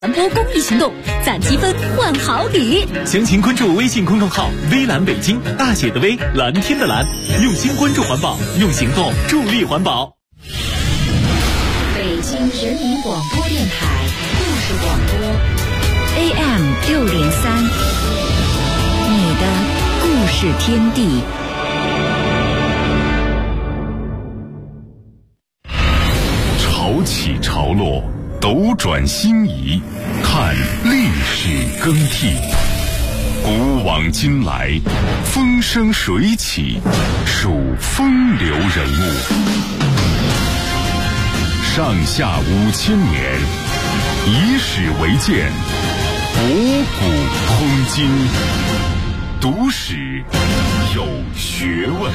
传播公益行动，攒积分换好礼。 详情关注微信公众号“微蓝北京”，大写的微，蓝天的蓝，用心关注环保，用行动助力环保。 北京人民广播电台故事广播 AM603，你的故事天地。 潮起潮落，斗转星移，看历史更替。古往今来，风生水起，数风流人物。上下5000年，以史为鉴，博古通今，读史有学问。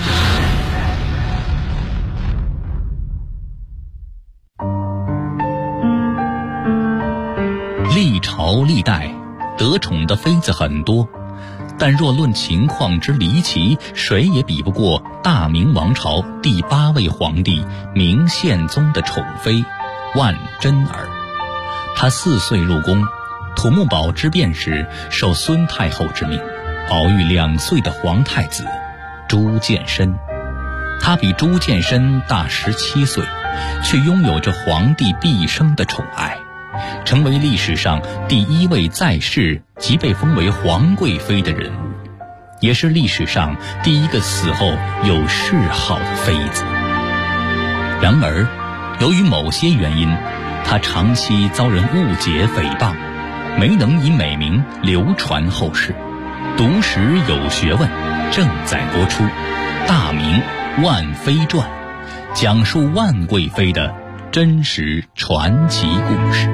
历朝历代得宠的妃子很多，但若论情况之离奇，谁也比不过大明王朝第8位皇帝明宪宗的宠妃万贞儿。她4岁入宫，土木堡之变时受孙太后之命，保育2岁的皇太子朱见深。她比朱见深大17岁，却拥有着皇帝毕生的宠爱，成为历史上第1位在世即被封为皇贵妃的人物，也是历史上第1个死后有谥号的妃子。然而，由于某些原因，她长期遭人误解诽谤，没能以美名流传后世。读史有学问正在播出《大明万妃传》，讲述万贵妃的真实传奇故事。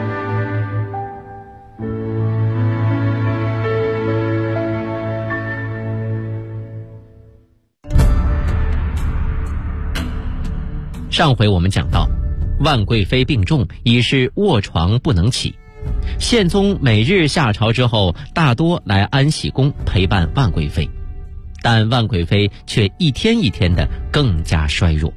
上回我们讲到，万贵妃病重，已是卧床不能起。宪宗每日下朝之后，大多来安喜宫陪伴万贵妃，但万贵妃却一天一天的更加衰弱。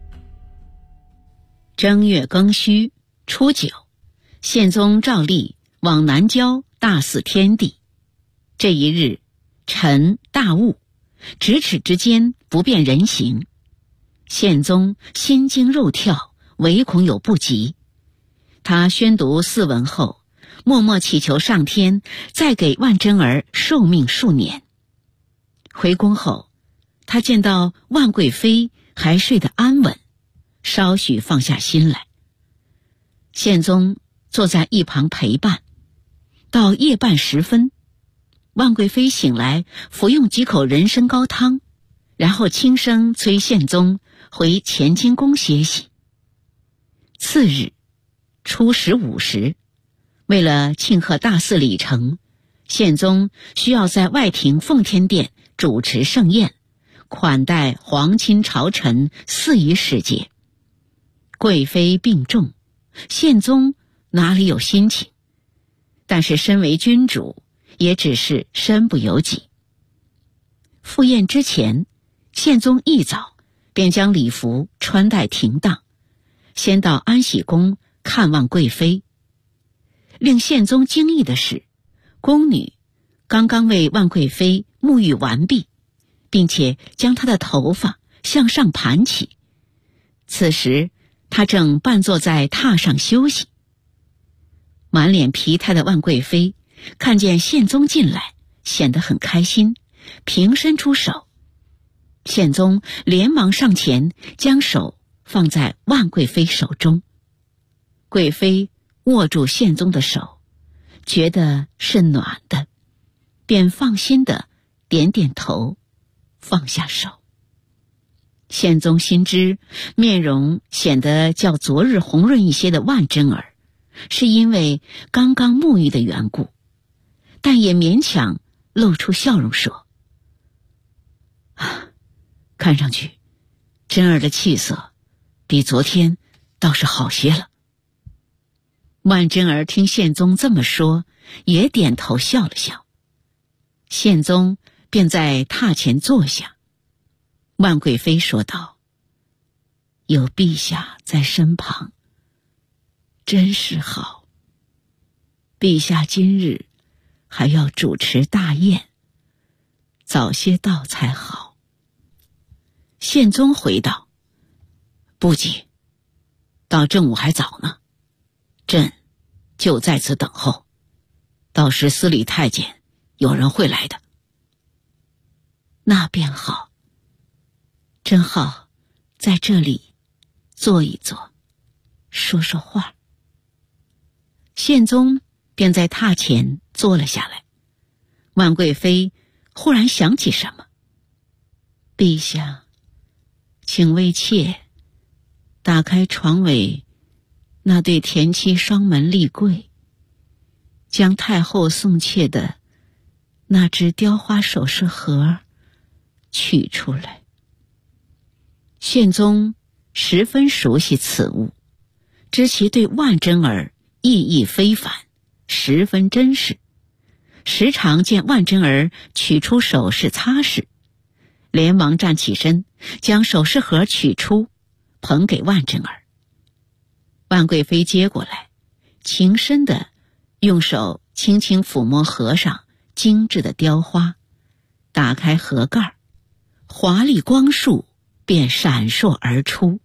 正月庚戌初9，宪宗诏立往南郊大祀天地。这一日，晨大雾，咫尺之间不辨人形。宪宗心惊肉跳，唯恐有不及。他宣读4文后，默默祈求上天再给万贞儿寿命数年。回宫后，他见到万贵妃还睡得安稳，稍许放下心来。宪宗坐在一旁陪伴，到夜半时分，万贵妃醒来，服用几口人参高汤，然后轻声催宪宗回乾清宫歇息。次日初15时，为了庆贺大祀礼成，宪宗需要在外廷奉天殿主持盛宴，款待皇亲朝臣4夷使节。贵妃病重，宪宗哪里有心情？但是身为君主，也只是身不由己。赴宴之前，宪宗一早便将礼服穿戴停当，先到安喜宫看望贵妃。令宪宗惊异的是，宫女刚刚为万贵妃沐浴完毕，并且将她的头发向上盘起。此时她正半坐在榻上休息。满脸疲态的万贵妃看见宪宗进来，显得很开心，平伸出手。宪宗连忙上前，将手放在万贵妃手中。贵妃握住宪宗的手，觉得是暖的，便放心地点点头，放下手。宪宗心知面容显得较昨日红润一些的万贞儿，是因为刚刚沐浴的缘故，但也勉强露出笑容说：“看上去贞儿的气色比昨天倒是好些了。”万贞儿听宪宗这么说，也点头笑了笑。宪宗便在榻前坐下。万贵妃说道：“有陛下在身旁，真是好。” 陛下今日还要主持大宴，早些到才好。宪宗回道：不急，到正午还早呢，朕就在此等候，到时司礼太监有人会来的。那便好，正好在这里坐一坐，说说话。宪宗便在榻前坐了下来。万贵妃忽然想起什么：陛下，请为妾打开床尾那对田七双门立柜，将太后送妾的那只雕花首饰盒取出来。宪宗十分熟悉此物，知其对万贞儿意义非凡，十分珍视，时常见万贞儿取出首饰擦拭，连忙站起身将首饰盒取出，捧给万贞儿。万贵妃接过来，情深地用手轻轻抚摸盒上精致的雕花，打开盒盖，华丽光束便闪烁而出。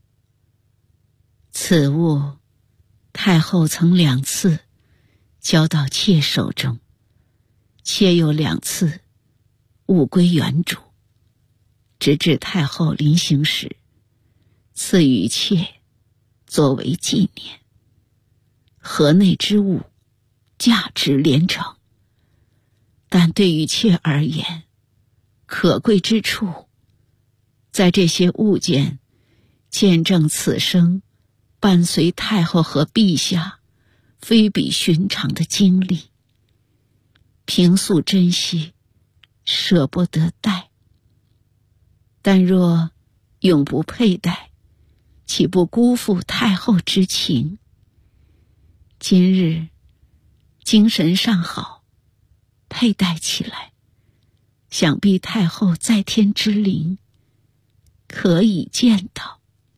此物太后曾2次交到妾手中，妾又2次物归原主，直至太后临行时赐予妾作为纪念。盒内之物价值连城，但对于妾而言，可贵之处在这些物件见证此生伴随太后和陛下非比寻常的经历，平素珍惜，舍不得戴。但若永不佩戴，岂不辜负太后之情？今日精神尚好，佩戴起来，想必太后在天之灵可以见到。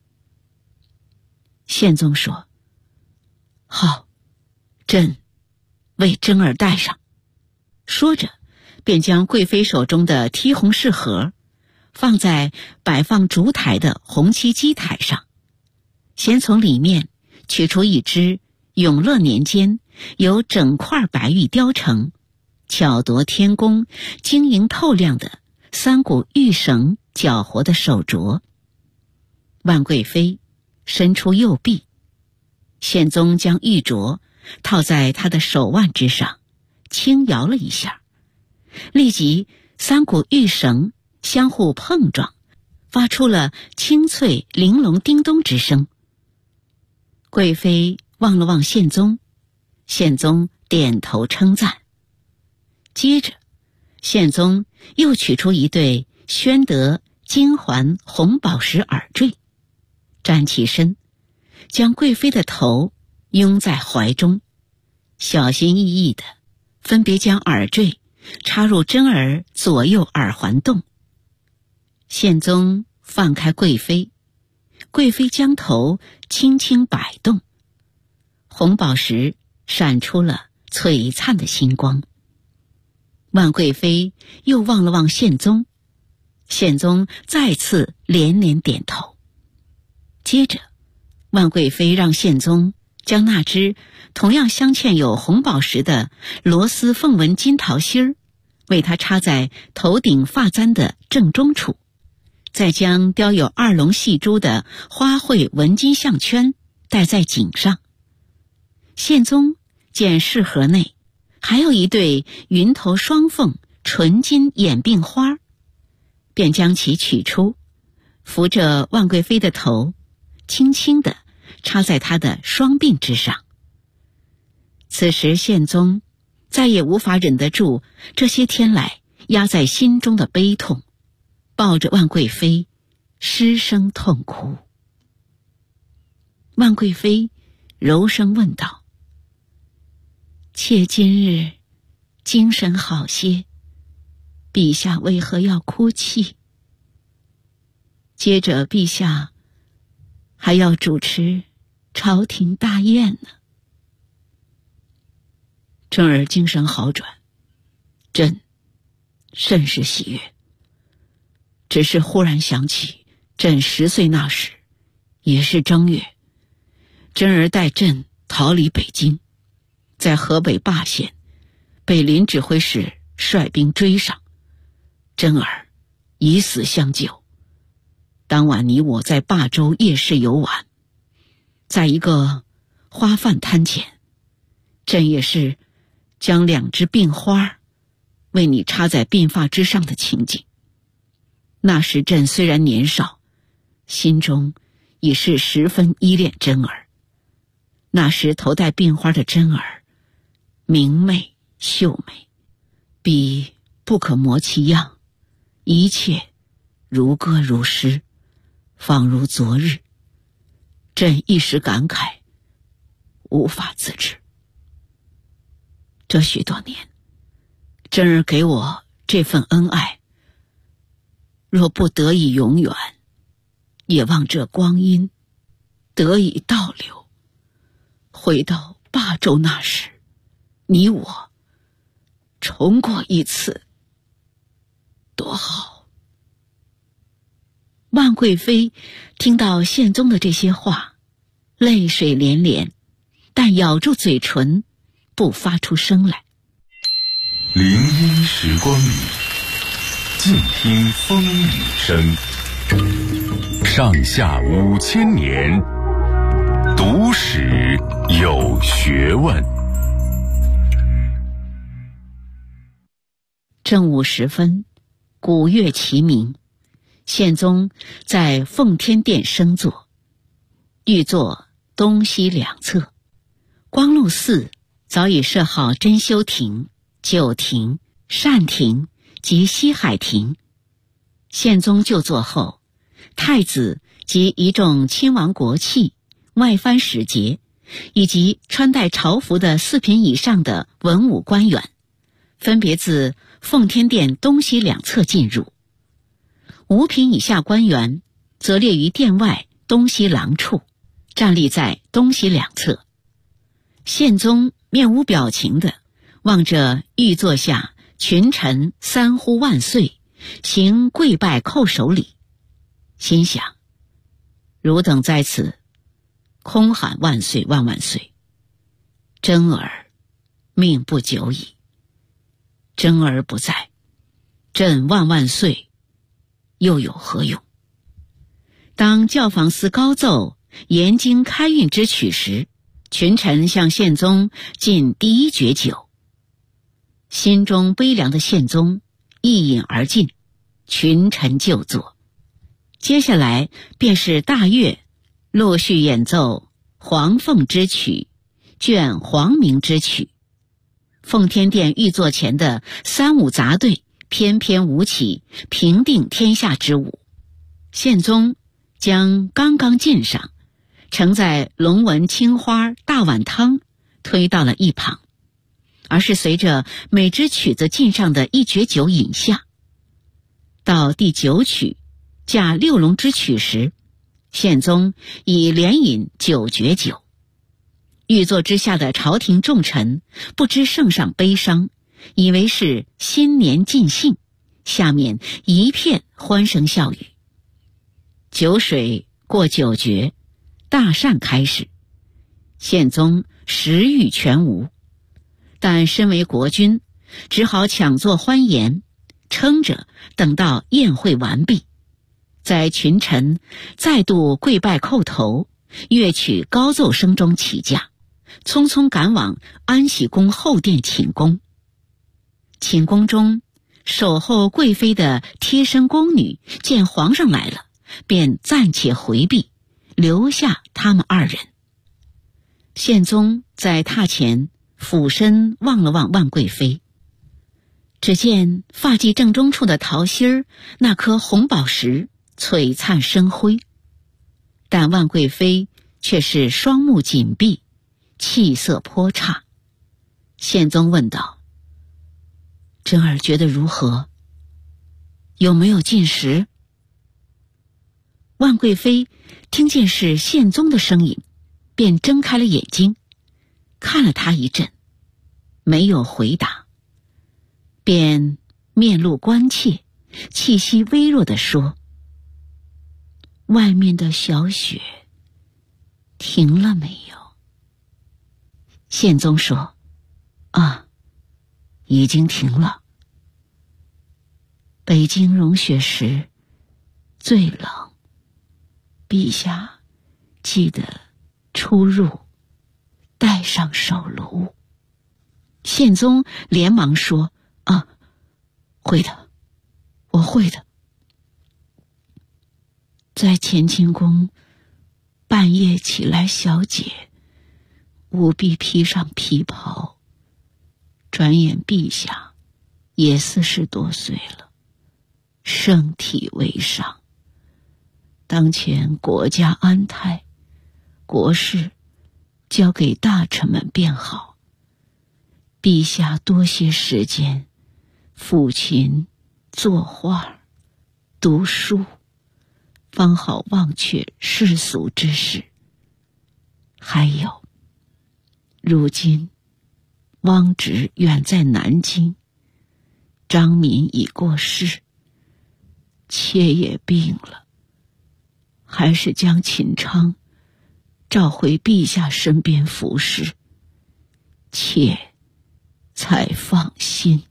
宪宗说：好，朕为贞儿戴上。说着便将贵妃手中的剔红饰盒放在摆放烛台的红漆基台上，先从里面取出一只永乐年间由整块白玉雕成、巧夺天工、晶莹透亮的3股玉绳绞活的手镯。万贵妃伸出右臂，宪宗将玉镯套在她的手腕之上，轻摇了一下，立即3股玉绳相互碰撞，发出了清脆玲珑叮咚之声。贵妃望了望宪宗，宪宗点头称赞。接着宪宗又取出一对宣德金环红宝石耳坠，站起身，将贵妃的头拥在怀中，小心翼翼地分别将耳坠插入贞儿左右耳环洞。宪宗放开贵妃，贵妃将头轻轻摆动，红宝石闪出了璀璨的星光。万贵妃又望了望宪宗，宪宗再次连连点头。接着万贵妃让宪宗将那只同样镶嵌有红宝石的螺丝凤纹金桃心儿为他插在头顶发簪的正中处，再将雕有2龙戏珠的花卉纹金项圈戴在颈上。宪宗见饰盒内还有一对云头双凤纯金眼鬓花，便将其取出，扶着万贵妃的头，轻轻地插在她的双鬓之上。此时宪宗再也无法忍得住这些天来压在心中的悲痛，抱着万贵妃失声痛哭。万贵妃柔声问道：妾今日精神好些，陛下为何要哭泣？接着陛下还要主持朝廷大宴呢。 真儿精神好转，朕甚是喜悦。只是忽然想起朕10岁那时，也是正月，真儿带朕逃离北京，在河北霸县被林指挥使率兵追上，真儿以死相救。当晚你我在霸州夜市游玩，在一个花饭摊前，朕也是将2只鬓花为你插在鬓发之上的情景。那时朕虽然年少，心中已是十分依恋真儿。那时头戴鬓花的真儿，明媚秀美，比不可磨其样，一切如歌如诗，仿如昨日。朕一时感慨，无法自制。这许多年，真儿给我这份恩爱，若不得以永远，也望这光阴得以倒流，回到霸州那时，你我重过一次，多好。万贵妃听到宪宗的这些话，泪水连连，但咬住嘴唇，不发出声来。 林荫时光里，静听风雨声。上下5000年，读史有学问。 正午时分，鼓乐齐鸣，宪宗在奉天殿升座，御座东西两侧。光禄寺早已设好珍馐亭、九亭、善亭及西海亭。宪宗就座后，太子及一众亲王国戚、外藩使节，以及穿戴朝服的4品以上的文武官员，分别自奉天殿东西两侧进入。5品以下官员则列于殿外东西廊处，站立在东西两侧。宪宗面无表情地望着御座下群臣3呼万岁，行跪拜叩首礼，心想：汝等在此空喊万岁万万岁，真儿命不久矣。真儿不在，朕万万岁又有何用？当教坊司高奏延经开运之曲时，群臣向宪宗进第一爵酒。心中悲凉的宪宗一饮而尽，群臣就坐。接下来便是大乐陆续演奏黄凤之曲、卷黄明之曲。奉天殿御座前的3舞杂队翩翩舞起平定天下之舞。宪宗将刚刚进上盛在龙纹青花大碗汤推到了一旁，而是随着每支曲子进上的一爵酒饮下。到第9曲驾6龙之曲时，宪宗已连饮9爵酒。御座之下的朝廷重臣不知圣上悲伤，以为是新年尽兴，下面一片欢声笑语。酒水过9爵，大善开始，宪宗食欲全无，但身为国君，只好抢作欢颜，撑着等到宴会完毕，在群臣再度跪拜叩头、乐曲高奏声中起驾，匆匆赶往安喜宫后殿寝宫。寝宫中，守候贵妃的贴身宫女见皇上来了，便暂且回避，留下他们2人。宪宗在榻前俯身望了望万贵妃，只见发髻正中处的桃心儿那颗红宝石璀璨生辉，但万贵妃却是双目紧闭，气色颇差。宪宗问道：真儿觉得如何？有没有进食？万贵妃听见是宪宗的声音，便睁开了眼睛，看了他一阵， 没有回答，便面露关切，气息微弱地说：“外面的小雪停了没有？”宪宗说：“啊，已经停了。北京融雪时最冷，陛下记得出入带上手炉。”宪宗连忙说：“啊，会的，我会的。”在乾清宫半夜起来小解，务必披上皮袍。转眼陛下也40多岁了，圣体为上。当前国家安泰，国事交给大臣们便好。陛下多些时间抚琴、作画、读书，方好忘却世俗之事。还有，如今汪直远在南京，张敏已过世，妾也病了，还是将秦昌召回陛下身边服侍，妾才放心。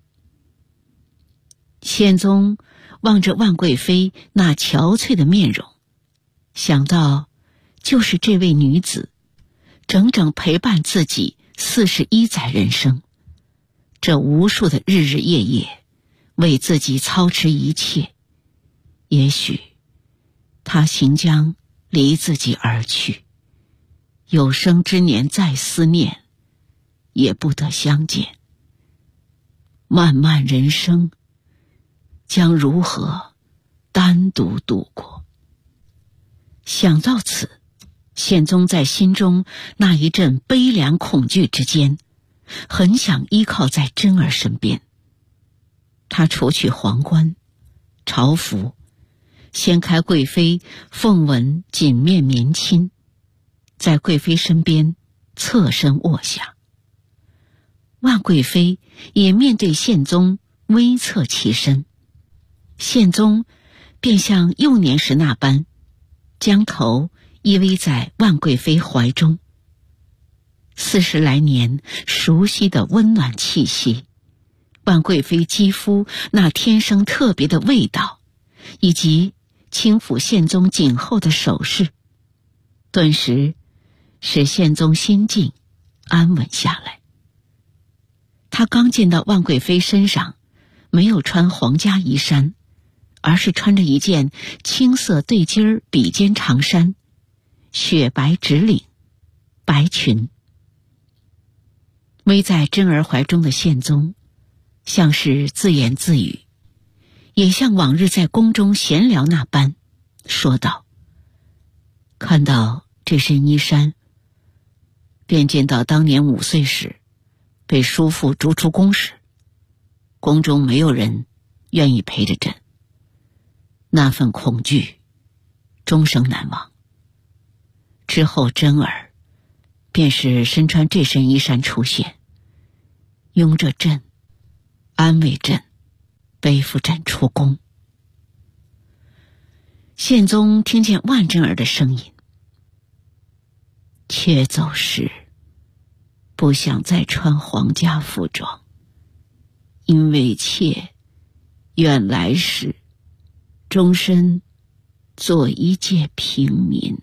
宪宗望着万贵妃那憔悴的面容，想到就是这位女子整整陪伴自己41载人生，这无数的日日夜夜为自己操持一切，也许她行将离自己而去，有生之年再思念也不得相见。漫漫人生将如何单独度过？想到此，宪宗在心中那一阵悲凉恐惧之间，很想依靠在真儿身边。他除去皇冠、朝服，掀开贵妃凤纹锦面棉衾，在贵妃身边侧身卧下。万贵妃也面对宪宗微侧其身，宪宗便像幼年时那般，将头依偎在万贵妃怀中。40来年熟悉的温暖气息，万贵妃肌肤那天生特别的味道，以及轻抚宪宗颈后的手势，顿时使宪宗心境安稳下来。他刚见到万贵妃身上没有穿皇家衣衫，而是穿着一件青色对襟比肩长衫，雪白直领，白裙。偎在真儿怀中的宪宗像是自言自语，也像往日在宫中闲聊那般说道：“看到这身衣衫，便见到当年5岁时被叔父逐出宫时，宫中没有人愿意陪着朕，那份恐惧终生难忘。之后真儿便是身穿这身衣衫出现，拥着朕，安慰朕，背负朕出宫。”宪宗听见万真儿的声音：“妾走时不想再穿皇家服装，因为妾愿来世终身做一介平民。”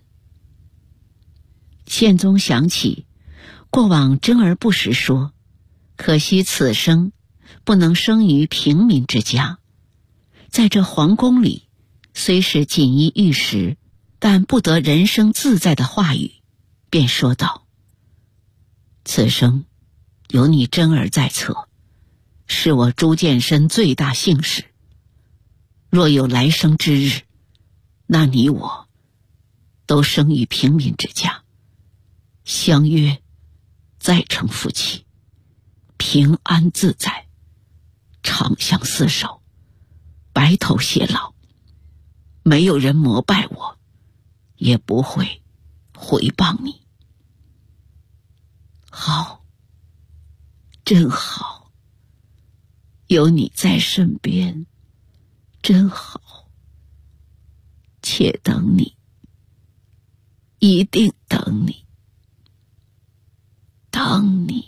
宪宗想起过往真儿不时说，可惜此生不能生于平民之家，在这皇宫里虽是锦衣玉食，但不得人生自在的话语，便说道：“此生有你真儿在侧，是我朱见深最大幸事。若有来生之日，那你我都生于平民之家，相约再成夫妻，平安自在，长相厮守，白头偕老。没有人膜拜我，也不会回报你。”好， 真好，有你在身边，真好。且等你，一定等你，等你。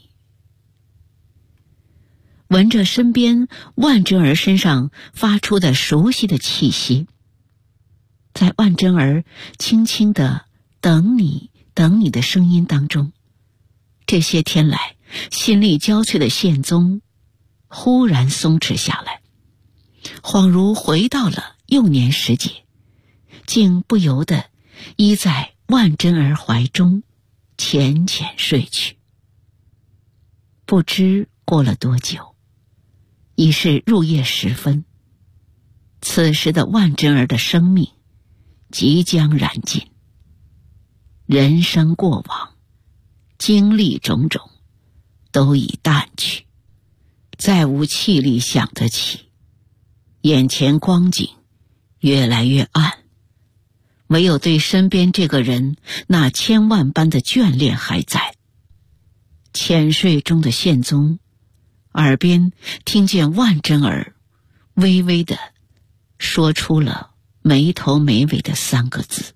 闻着身边万贞儿身上发出的熟悉的气息，在万贞儿轻轻的等你等你的声音当中，这些天来心力交瘁的宪宗忽然松弛下来，恍如回到了幼年时节，竟不由得依在万贞儿怀中浅浅睡去。不知过了多久，已是入夜时分，此时的万贞儿的生命即将燃尽，人生过往，经历种种，都已淡去，再无气力想得起，眼前光景越来越暗，唯有对身边这个人那千万般的眷恋还在。浅睡中的宪宗耳边听见万贞儿微微地说出了没头没尾的3个字：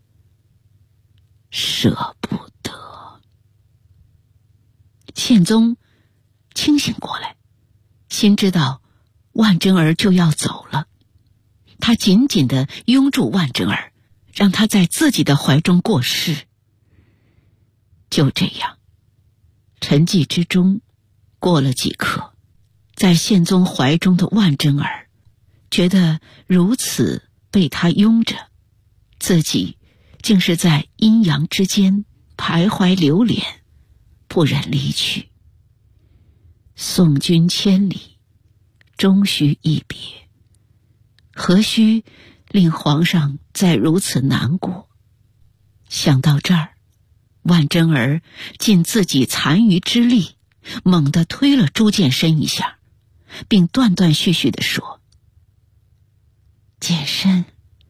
舍不得。宪宗清醒过来，心知道万贞儿就要走了，他紧紧地拥住万贞儿，让她在自己的怀中过世。就这样，沉寂之中过了几刻，在宪宗怀中的万贞儿觉得如此被他拥着，自己竟是在阴阳之间徘徊流连，不忍离去。送君千里，终须一别，何须令皇上再如此难过？想到这儿，万贞儿尽自己残余之力，猛地推了朱见深一下，并断断续续地说：见深，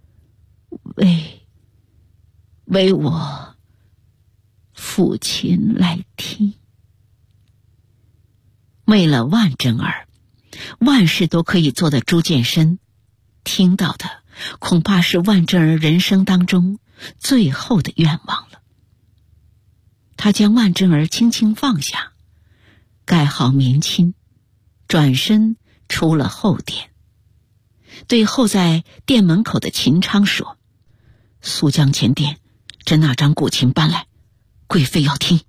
为我抚琴来听。为了万贞儿，万事都可以做的朱见深，听到的恐怕是万贞儿人生当中最后的愿望了。他将万贞儿轻轻放下，盖好棉衾，转身出了后殿，对候在殿门口的秦昌说：速将前殿这那张古琴搬来，贵妃要听。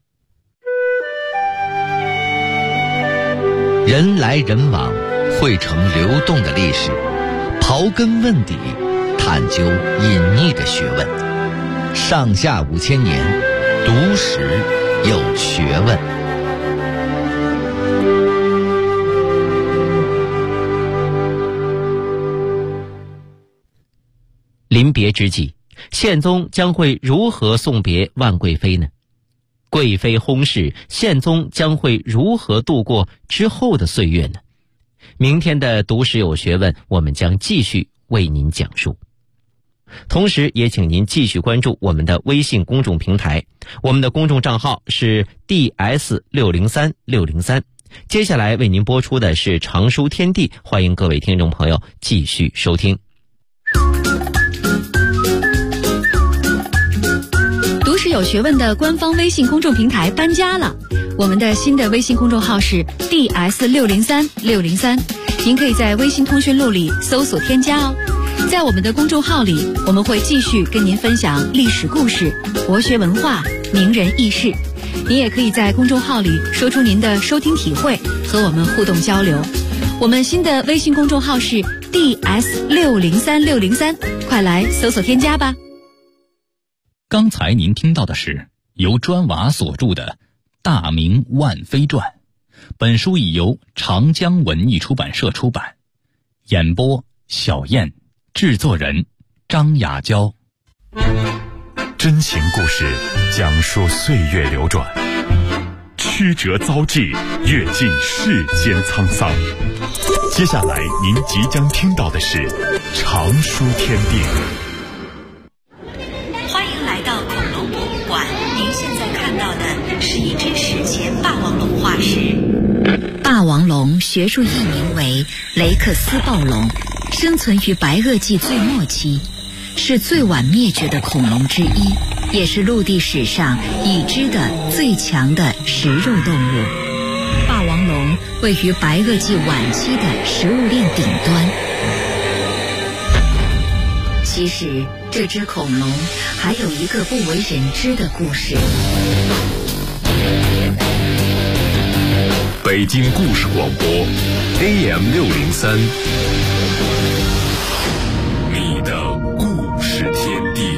人来人往，汇成流动的历史，刨根问底，探究隐匿的学问。上下5000年，读史有学问。 临别之际，宪宗将会如何送别万贵妃呢？贵妃薨逝，宪宗将会如何度过之后的岁月呢？明天的读史有学问，我们将继续为您讲述。同时也请您继续关注我们的微信公众平台，我们的公众账号是 DS603603。接下来为您播出的是常书天地，欢迎各位听众朋友继续收听。 读史有学问的官方微信公众平台搬家了，我们的新的微信公众号是 DS603603，您可以在微信通讯录里搜索添加哦。在我们的公众号里，我们会继续跟您分享历史故事、国学文化、名人轶事。您也可以在公众号里说出您的收听体会，和我们互动交流。我们新的微信公众号是 DS603603，快来搜索添加吧。 刚才您听到的是由专瓦所著的《大明万妃传》，本书已由长江文艺出版社出版。演播小燕，制作人张雅娇。 真情故事讲述岁月流转，曲折遭际，阅尽世间沧桑。接下来您即将听到的是常书天地。 欢迎来到恐龙博物馆，您现在看到的是一只史前霸王龙化石。 霸王龙学术译名为雷克斯暴龙，生存于白垩纪最末期，是最晚灭绝的恐龙之一，也是陆地史上已知的最强的食肉动物。霸王龙位于白垩纪晚期的食物链顶端。其实这只恐龙还有一个不为人知的故事。 北京故事广播 AM603， 你的故事天地。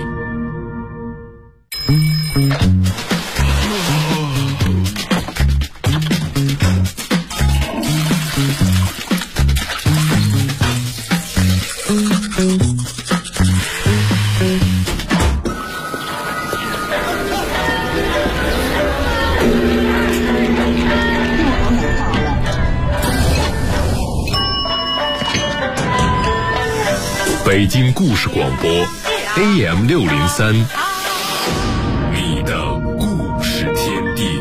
北京故事广播 AM603， 你的故事天地。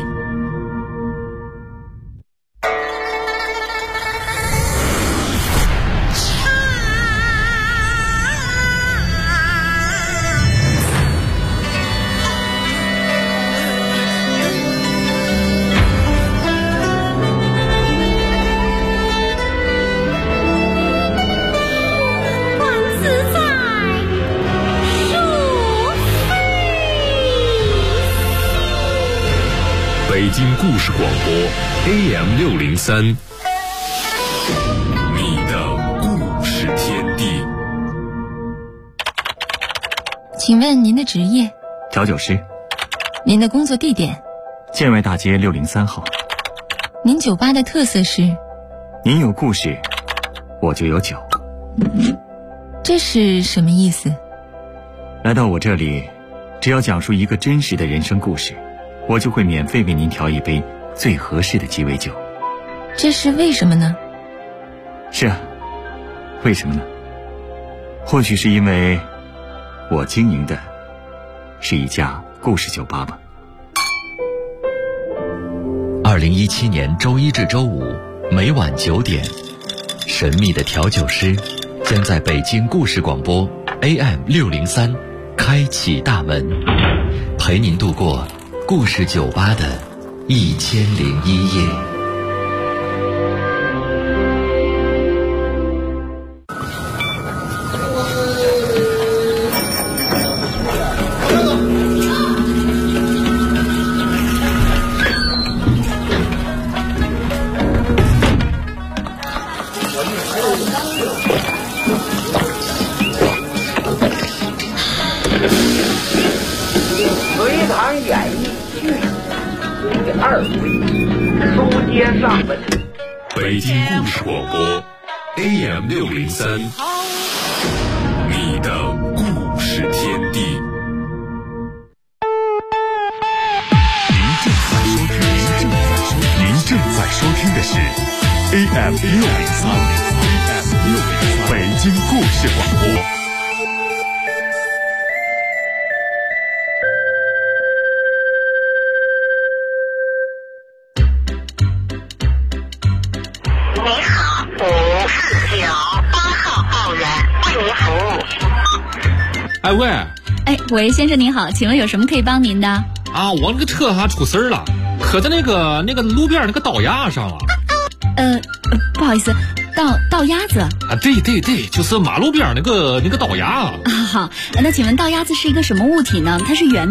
北京故事广播 AM603， 你的故事天地。 请问您的职业？ 调酒师。 您的工作地点？ 建外大街603号。 您酒吧的特色是？ 您有故事，我就有酒。 这是什么意思？ 来到我这里，只要讲述一个真实的人生故事，我就会免费为您调一杯最合适的鸡尾酒。 这是为什么呢？ 是啊，为什么呢？或许是因为我经营的是一家故事酒吧吧。 2017年周一至周五每晚9点，神秘的调酒师将在北京故事广播 AM603 开启大门，陪您度过故事酒吧的1001夜。 隋唐演义剧第2回，书接上文。 北京故事广播 AM603， 你的故事天地。您正在收听的是 AM603， 北京故事广播。 哎喂， 喂，先生您好，请问有什么可以帮您的？ 啊，我那个车出事儿了，磕在那个路边那个道牙上了。 不好意思，道鸭子啊？对，就是马路边那个道牙。 啊，好，那请问道鸭子是一个什么物体呢？它是圆